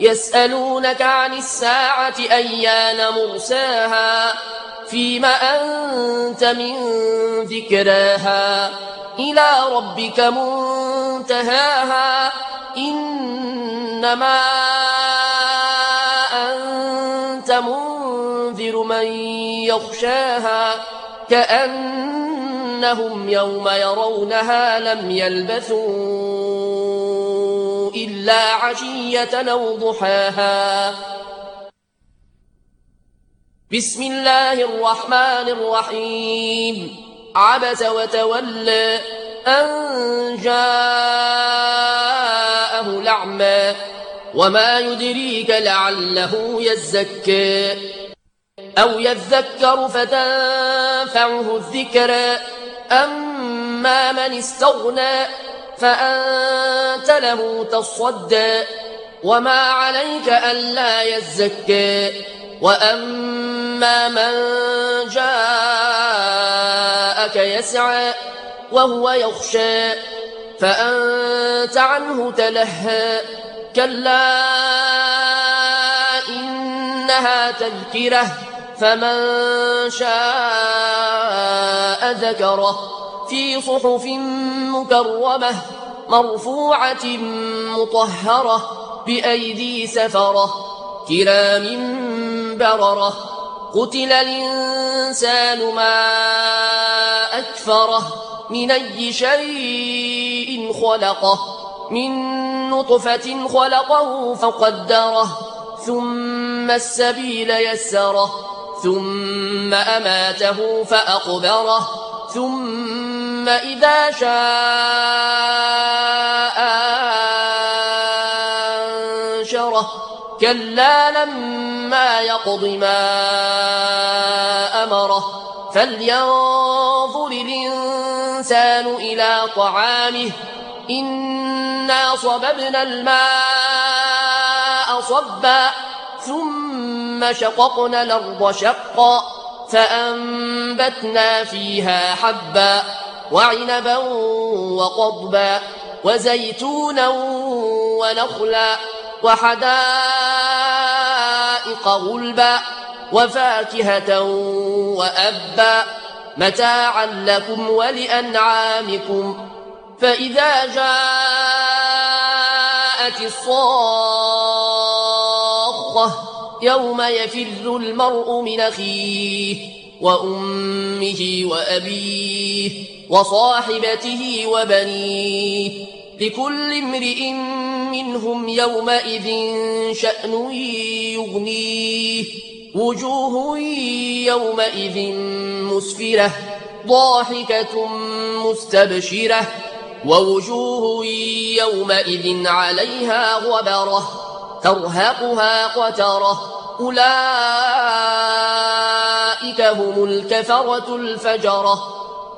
يسألونك عن الساعة أيان مرساها فيم أنت من ذكراها إلى ربك منتهاها إنما أنت منذر من يخشاها كأنهم يوم يرونها لم يلبثوا إلا عشية أو ضحاها. بسم الله الرحمن الرحيم. عبس وتولى أن جاءه الأعمى وما يدريك لعله يزكى أو يذكر فتنفعه الذكرى أما من استغنى فأنت له تصدى وما عليك ألا يزكى وأما من جاءك يسعى وهو يخشى فأنت عنه تلهى كلا إنها تذكرة فمن شاء ذكره في صحف مكرمة مرفوعة مطهرة بأيدي سفرة كرام بررة قتل الإنسان ما أكفره من أي شيء خلقه من نطفة خلقه فقدره ثم السبيل يسره ثم أماته فأقبره ثم إذا شاء أنشره كلا لما يقض ما أمره فلينظر الإنسان إلى طعامه إنا صببنا الماء صبا ثم شققنا الأرض شقا فأنبتنا فيها حبا وعنبا وقضبا وزيتونا ونخلا وحدائق غلبا وفاكهة وأبا متاعا لكم ولأنعامكم فإذا جاءت الصاخة يوم يفر المرء من أخيه وأمه وأبيه وصاحبته وبنيه لكل امرئ منهم يومئذ شأن يغنيه وجوه يومئذ مسفرة ضاحكة مستبشرة ووجوه يومئذ عليها غبرة ترهقها قترة أولئك هم الكفرة الفجرة